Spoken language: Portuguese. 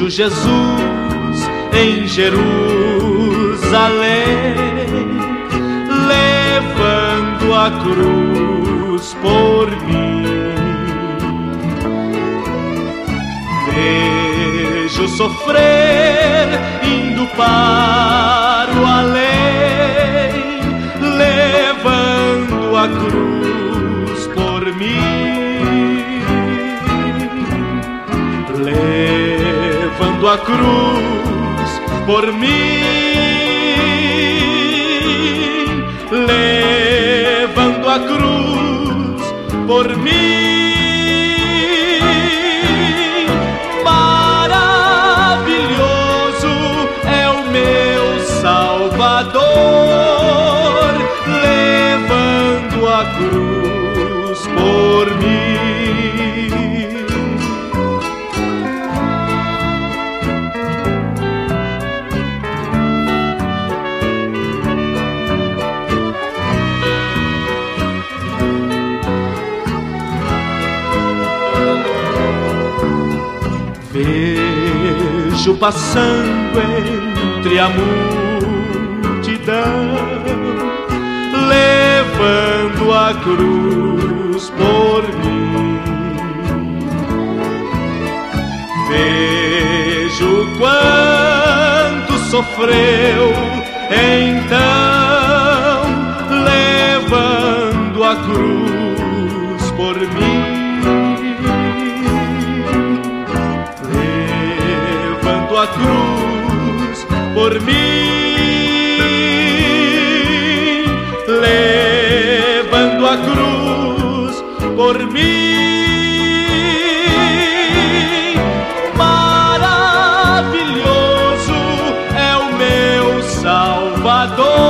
vejo Jesus em Jerusalém, levando a cruz por mim. Vejo sofrer, indo para o além, levando a cruz por mim. Levando a cruz por mim, levando a cruz por mim. Maravilhoso é o meu Salvador, levando a cruz por mim. Vejo passando entre a multidão, levando a cruz por mim. Vejo quanto sofreu então, levando a cruz por mim. A cruz por mim, levando a cruz por mim. Maravilhoso é o meu Salvador,